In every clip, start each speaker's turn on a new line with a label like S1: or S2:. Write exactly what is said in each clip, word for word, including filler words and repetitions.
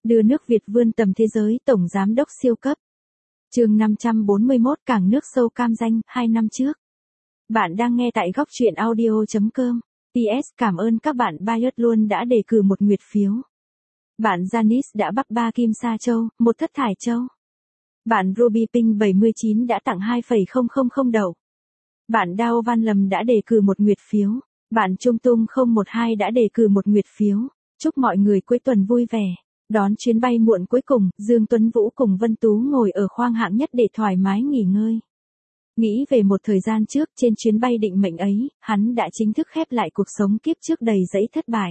S1: Đưa nước Việt vươn tầm thế giới, Tổng Giám đốc siêu cấp. Chương năm trăm bốn mươi mốt Cảng nước sâu cam danh, hai năm trước. Bạn đang nghe tại góc truyện audio chấm com. pê ét Cảm ơn các bạn Bios luôn đã đề cử một nguyệt phiếu. Bạn Janice đã bắt ba kim sa châu, một thất thải châu. Bạn Ruby Pink bảy mươi chín đã tặng hai phẩy không không không đậu. Bạn Đao Văn Lâm đã đề cử một nguyệt phiếu. Bạn Trung Tung không một hai đã đề cử một nguyệt phiếu. Chúc mọi người cuối tuần vui vẻ. Đón chuyến bay muộn cuối cùng, Dương Tuấn Vũ cùng Vân Tú ngồi ở khoang hạng nhất để thoải mái nghỉ ngơi. Nghĩ về một thời gian trước trên chuyến bay định mệnh ấy, hắn đã chính thức khép lại cuộc sống kiếp trước đầy dẫy thất bại.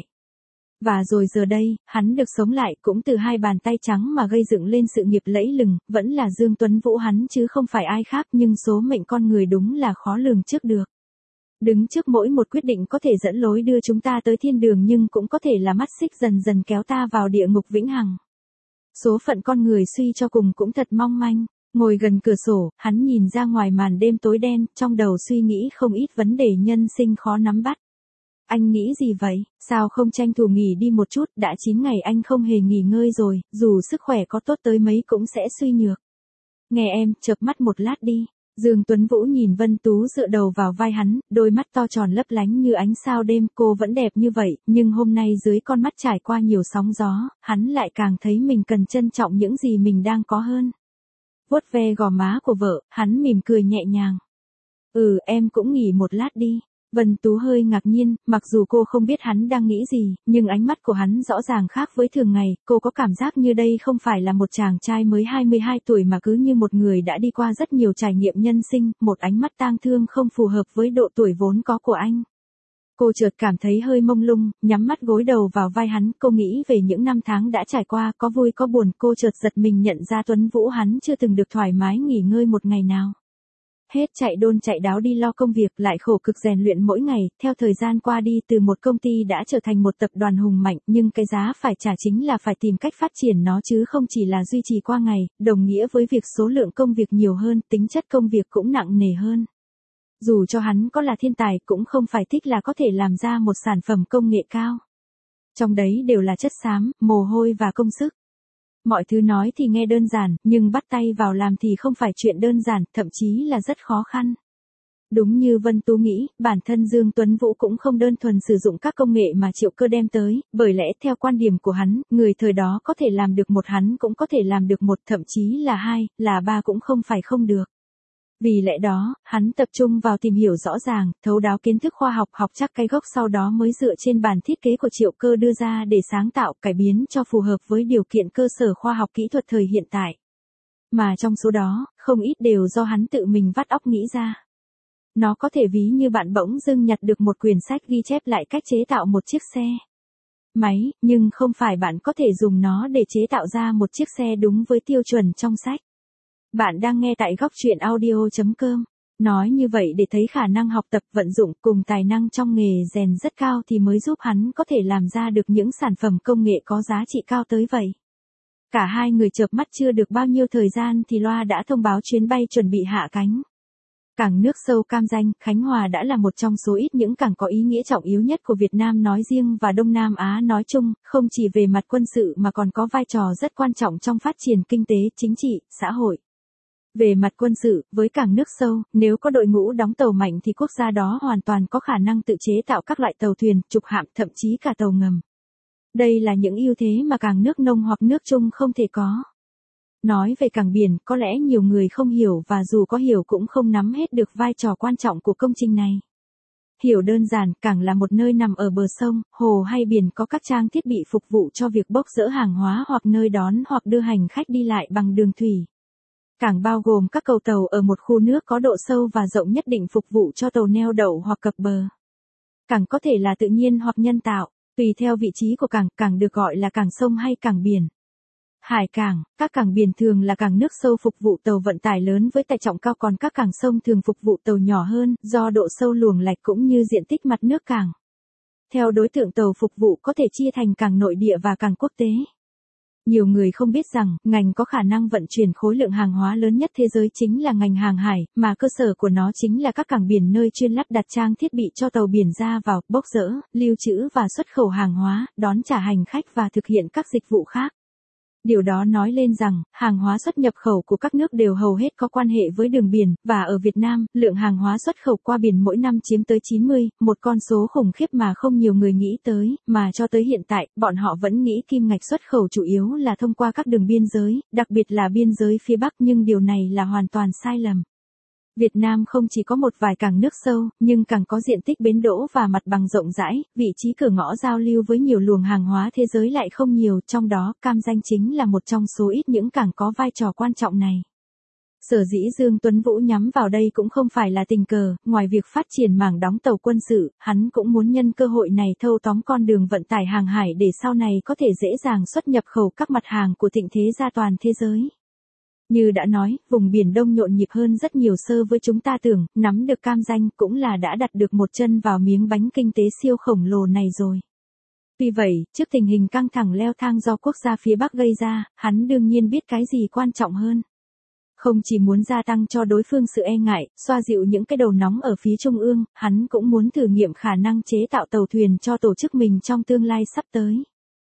S1: Và rồi giờ đây, hắn được sống lại cũng từ hai bàn tay trắng mà gây dựng lên sự nghiệp lẫy lừng, vẫn là Dương Tuấn Vũ hắn chứ không phải ai khác, nhưng số mệnh con người đúng là khó lường trước được. Đứng trước mỗi một quyết định có thể dẫn lối đưa chúng ta tới thiên đường nhưng cũng có thể là mắt xích dần dần kéo ta vào địa ngục vĩnh hằng. Số phận con người suy cho cùng cũng thật mong manh. Ngồi gần cửa sổ, hắn nhìn ra ngoài màn đêm tối đen, trong đầu suy nghĩ không ít vấn đề nhân sinh khó nắm bắt. Anh nghĩ gì vậy? Sao không tranh thủ nghỉ đi một chút, đã chín ngày anh không hề nghỉ ngơi rồi, dù sức khỏe có tốt tới mấy cũng sẽ suy nhược. Nghe em, chợp mắt một lát đi. Dương Tuấn Vũ nhìn Vân Tú dựa đầu vào vai hắn, đôi mắt to tròn lấp lánh như ánh sao đêm, cô vẫn đẹp như vậy, nhưng hôm nay dưới con mắt trải qua nhiều sóng gió, hắn lại càng thấy mình cần trân trọng những gì mình đang có hơn. Vuốt ve gò má của vợ, hắn mỉm cười nhẹ nhàng. Ừ, em cũng nghỉ một lát đi. Vân Tú hơi ngạc nhiên, mặc dù cô không biết hắn đang nghĩ gì, nhưng ánh mắt của hắn rõ ràng khác với thường ngày, cô có cảm giác như đây không phải là một chàng trai mới hai mươi hai tuổi mà cứ như một người đã đi qua rất nhiều trải nghiệm nhân sinh, một ánh mắt tang thương không phù hợp với độ tuổi vốn có của anh. Cô chợt cảm thấy hơi mông lung, nhắm mắt gối đầu vào vai hắn, cô nghĩ về những năm tháng đã trải qua, có vui có buồn, cô chợt giật mình nhận ra Tuấn Vũ hắn chưa từng được thoải mái nghỉ ngơi một ngày nào. Hết chạy đôn chạy đáo đi lo công việc, lại khổ cực rèn luyện mỗi ngày, theo thời gian qua đi từ một công ty đã trở thành một tập đoàn hùng mạnh, nhưng cái giá phải trả chính là phải tìm cách phát triển nó chứ không chỉ là duy trì qua ngày, đồng nghĩa với việc số lượng công việc nhiều hơn, tính chất công việc cũng nặng nề hơn. Dù cho hắn có là thiên tài cũng không phải thích là có thể làm ra một sản phẩm công nghệ cao. Trong đấy đều là chất xám, mồ hôi và công sức. Mọi thứ nói thì nghe đơn giản, nhưng bắt tay vào làm thì không phải chuyện đơn giản, thậm chí là rất khó khăn. Đúng như Vân Tú nghĩ, bản thân Dương Tuấn Vũ cũng không đơn thuần sử dụng các công nghệ mà Triệu Cơ đem tới, bởi lẽ theo quan điểm của hắn, người thời đó có thể làm được một hắn cũng có thể làm được một, thậm chí là hai, là ba cũng không phải không được. Vì lẽ đó, hắn tập trung vào tìm hiểu rõ ràng, thấu đáo kiến thức khoa học, học chắc cái gốc, sau đó mới dựa trên bản thiết kế của Triệu Cơ đưa ra để sáng tạo, cải biến cho phù hợp với điều kiện cơ sở khoa học kỹ thuật thời hiện tại. Mà trong số đó, không ít đều do hắn tự mình vắt óc nghĩ ra. Nó có thể ví như bạn bỗng dưng nhặt được một quyển sách ghi chép lại cách chế tạo một chiếc xe máy, nhưng không phải bạn có thể dùng nó để chế tạo ra một chiếc xe đúng với tiêu chuẩn trong sách. Bạn đang nghe tại góc truyện audio chấm com. Nói như vậy để thấy khả năng học tập, vận dụng cùng tài năng trong nghề rèn rất cao thì mới giúp hắn có thể làm ra được những sản phẩm công nghệ có giá trị cao tới vậy. Cả hai người chợp mắt chưa được bao nhiêu thời gian thì loa đã thông báo chuyến bay chuẩn bị hạ cánh. Cảng nước sâu cam danh, Khánh Hòa đã là một trong số ít những cảng có ý nghĩa trọng yếu nhất của Việt Nam nói riêng và Đông Nam Á nói chung, không chỉ về mặt quân sự mà còn có vai trò rất quan trọng trong phát triển kinh tế, chính trị, xã hội. Về mặt quân sự, với cảng nước sâu, nếu có đội ngũ đóng tàu mạnh thì quốc gia đó hoàn toàn có khả năng tự chế tạo các loại tàu thuyền, trục hạm, thậm chí cả tàu ngầm. Đây là những ưu thế mà cảng nước nông hoặc nước Trung không thể có. Nói về cảng biển, có lẽ nhiều người không hiểu và dù có hiểu cũng không nắm hết được vai trò quan trọng của công trình này. Hiểu đơn giản, cảng là một nơi nằm ở bờ sông, hồ hay biển có các trang thiết bị phục vụ cho việc bốc dỡ hàng hóa hoặc nơi đón hoặc đưa hành khách đi lại bằng đường thủy. Cảng bao gồm các cầu tàu ở một khu nước có độ sâu và rộng nhất định phục vụ cho tàu neo đậu hoặc cập bờ. Cảng có thể là tự nhiên hoặc nhân tạo, tùy theo vị trí của cảng, cảng được gọi là cảng sông hay cảng biển. Hải cảng, các cảng biển thường là cảng nước sâu phục vụ tàu vận tải lớn với tải trọng cao, còn các cảng sông thường phục vụ tàu nhỏ hơn, do độ sâu luồng lạch cũng như diện tích mặt nước cảng. Theo đối tượng tàu phục vụ có thể chia thành cảng nội địa và cảng quốc tế. Nhiều người không biết rằng, ngành có khả năng vận chuyển khối lượng hàng hóa lớn nhất thế giới chính là ngành hàng hải, mà cơ sở của nó chính là các cảng biển nơi chuyên lắp đặt trang thiết bị cho tàu biển ra vào, bốc dỡ, lưu trữ và xuất khẩu hàng hóa, đón trả hành khách và thực hiện các dịch vụ khác. Điều đó nói lên rằng, hàng hóa xuất nhập khẩu của các nước đều hầu hết có quan hệ với đường biển, và ở Việt Nam, lượng hàng hóa xuất khẩu qua biển mỗi năm chiếm tới chín mươi, một con số khủng khiếp mà không nhiều người nghĩ tới, mà cho tới hiện tại, bọn họ vẫn nghĩ kim ngạch xuất khẩu chủ yếu là thông qua các đường biên giới, đặc biệt là biên giới phía Bắc, nhưng điều này là hoàn toàn sai lầm. Việt Nam không chỉ có một vài cảng nước sâu, nhưng càng có diện tích bến đỗ và mặt bằng rộng rãi, vị trí cửa ngõ giao lưu với nhiều luồng hàng hóa thế giới lại không nhiều, trong đó Cam Ranh chính là một trong số ít những cảng có vai trò quan trọng này. Sở dĩ Dương Tuấn Vũ nhắm vào đây cũng không phải là tình cờ, ngoài việc phát triển mảng đóng tàu quân sự, hắn cũng muốn nhân cơ hội này thâu tóm con đường vận tải hàng hải để sau này có thể dễ dàng xuất nhập khẩu các mặt hàng của thịnh thế ra toàn thế giới. Như đã nói, vùng Biển Đông nhộn nhịp hơn rất nhiều so với chúng ta tưởng, nắm được Cam Ranh cũng là đã đặt được một chân vào miếng bánh kinh tế siêu khổng lồ này rồi. Tuy vậy, trước tình hình căng thẳng leo thang do quốc gia phía Bắc gây ra, hắn đương nhiên biết cái gì quan trọng hơn. Không chỉ muốn gia tăng cho đối phương sự e ngại, xoa dịu những cái đầu nóng ở phía trung ương, hắn cũng muốn thử nghiệm khả năng chế tạo tàu thuyền cho tổ chức mình trong tương lai sắp tới.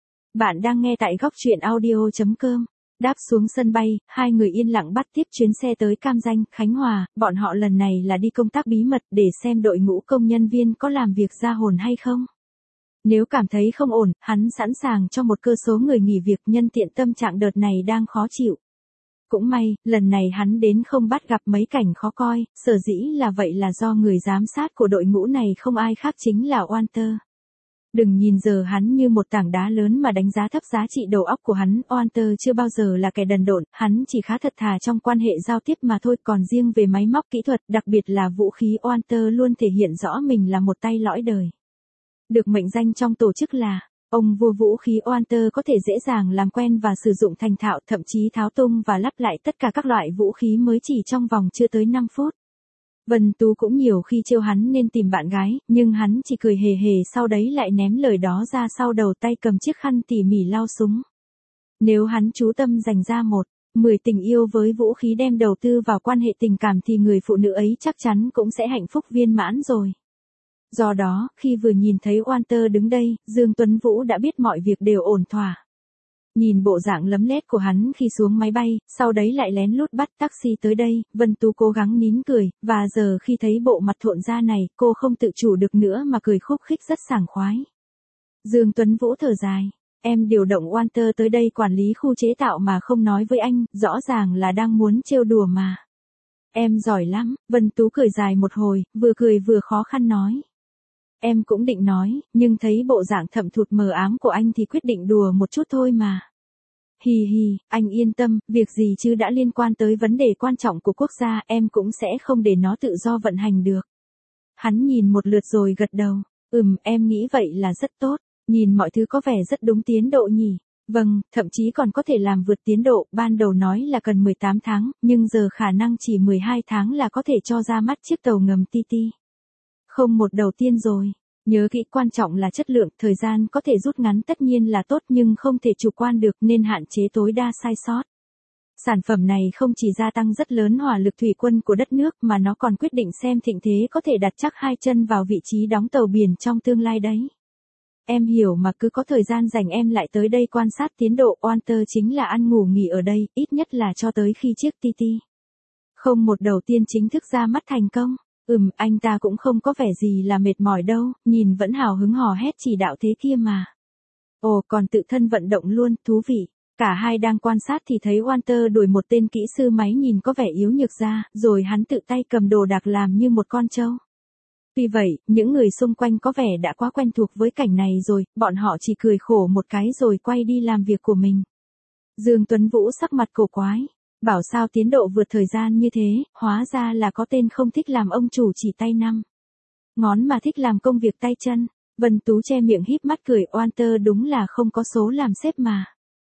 S1: Bạn đang nghe tại góc truyện audio chấm com. Đáp xuống sân bay, hai người yên lặng bắt tiếp chuyến xe tới Cam Ranh, Khánh Hòa, bọn họ lần này là đi công tác bí mật để xem đội ngũ công nhân viên có làm việc ra hồn hay không. Nếu cảm thấy không ổn, hắn sẵn sàng cho một cơ số người nghỉ việc nhân tiện tâm trạng đợt này đang khó chịu. Cũng may, lần này hắn đến không bắt gặp mấy cảnh khó coi, sở dĩ là vậy là do người giám sát của đội ngũ này không ai khác chính là Walter. Đừng nhìn giờ hắn như một tảng đá lớn mà đánh giá thấp giá trị đầu óc của hắn, Walter chưa bao giờ là kẻ đần độn, hắn chỉ khá thật thà trong quan hệ giao tiếp mà thôi, còn riêng về máy móc kỹ thuật, đặc biệt là vũ khí, Walter luôn thể hiện rõ mình là một tay lõi đời. Được mệnh danh trong tổ chức là ông vua vũ khí, Walter có thể dễ dàng làm quen và sử dụng thành thạo, thậm chí tháo tung và lắp lại tất cả các loại vũ khí mới chỉ trong vòng chưa tới năm phút. Vân Tú cũng nhiều khi trêu hắn nên tìm bạn gái, nhưng hắn chỉ cười hề hề sau đấy lại ném lời đó ra sau đầu, tay cầm chiếc khăn tỉ mỉ lau súng. Nếu hắn chú tâm dành ra một, mười tình yêu với vũ khí đem đầu tư vào quan hệ tình cảm thì người phụ nữ ấy chắc chắn cũng sẽ hạnh phúc viên mãn rồi. Do đó, khi vừa nhìn thấy Walter đứng đây, Dương Tuấn Vũ đã biết mọi việc đều ổn thỏa. Nhìn bộ dạng lấm lét của hắn khi xuống máy bay, sau đấy lại lén lút bắt taxi tới đây, Vân Tú cố gắng nín cười, và giờ khi thấy bộ mặt thộn ra này, cô không tự chủ được nữa mà cười khúc khích rất sảng khoái. Dương Tuấn Vũ thở dài, em điều động Walter tới đây quản lý khu chế tạo mà không nói với anh, rõ ràng là đang muốn trêu đùa mà. Em giỏi lắm, Vân Tú cười dài một hồi, vừa cười vừa khó khăn nói. Em cũng định nói, nhưng thấy bộ dạng thậm thụt mờ ám của anh thì quyết định đùa một chút thôi mà. Hì hì, anh yên tâm, việc gì chứ đã liên quan tới vấn đề quan trọng của quốc gia, em cũng sẽ không để nó tự do vận hành được. Hắn nhìn một lượt rồi gật đầu, ừm, em nghĩ vậy là rất tốt, nhìn mọi thứ có vẻ rất đúng tiến độ nhỉ. Vâng, thậm chí còn có thể làm vượt tiến độ, ban đầu nói là cần mười tám tháng, nhưng giờ khả năng chỉ mười hai tháng là có thể cho ra mắt chiếc tàu ngầm tê tê. Không một đầu tiên rồi. Nhớ kỹ, quan trọng là chất lượng, thời gian có thể rút ngắn tất nhiên là tốt nhưng không thể chủ quan được nên hạn chế tối đa sai sót. Sản phẩm này không chỉ gia tăng rất lớn hỏa lực thủy quân của đất nước mà nó còn quyết định xem thịnh thế có thể đặt chắc hai chân vào vị trí đóng tàu biển trong tương lai đấy. Em hiểu mà, cứ có thời gian rảnh em lại tới đây quan sát tiến độ. Walter chính là ăn ngủ nghỉ ở đây, ít nhất là cho tới khi chiếc tê tê không một đầu tiên chính thức ra mắt thành công. Ừm, anh ta cũng không có vẻ gì là mệt mỏi đâu, nhìn vẫn hào hứng hò hét chỉ đạo thế kia mà. Ồ, còn tự thân vận động luôn, thú vị. Cả hai đang quan sát thì thấy Walter đuổi một tên kỹ sư máy nhìn có vẻ yếu nhược ra, rồi hắn tự tay cầm đồ đạc làm như một con trâu. Tuy vậy, những người xung quanh có vẻ đã quá quen thuộc với cảnh này rồi, bọn họ chỉ cười khổ một cái rồi quay đi làm việc của mình. Dương Tuấn Vũ sắc mặt cổ quái. Bảo sao tiến độ vượt thời gian như thế, hóa ra là có tên không thích làm ông chủ chỉ tay năm ngón mà thích làm công việc tay chân. Vân Tú che miệng híp mắt cười, Walter đúng là không có số làm sếp mà.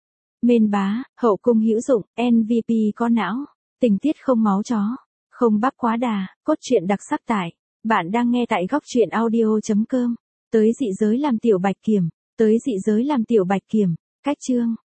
S1: Mên bá, hậu cung hữu dụng, em vê pê có não, tình tiết không máu chó, không bắp quá đà, cốt truyện đặc sắc tải. Bạn đang nghe tại góc truyện audio chấm com. Tới dị giới làm tiểu bạch kiểm, tới dị giới làm tiểu bạch kiểm, cách chương.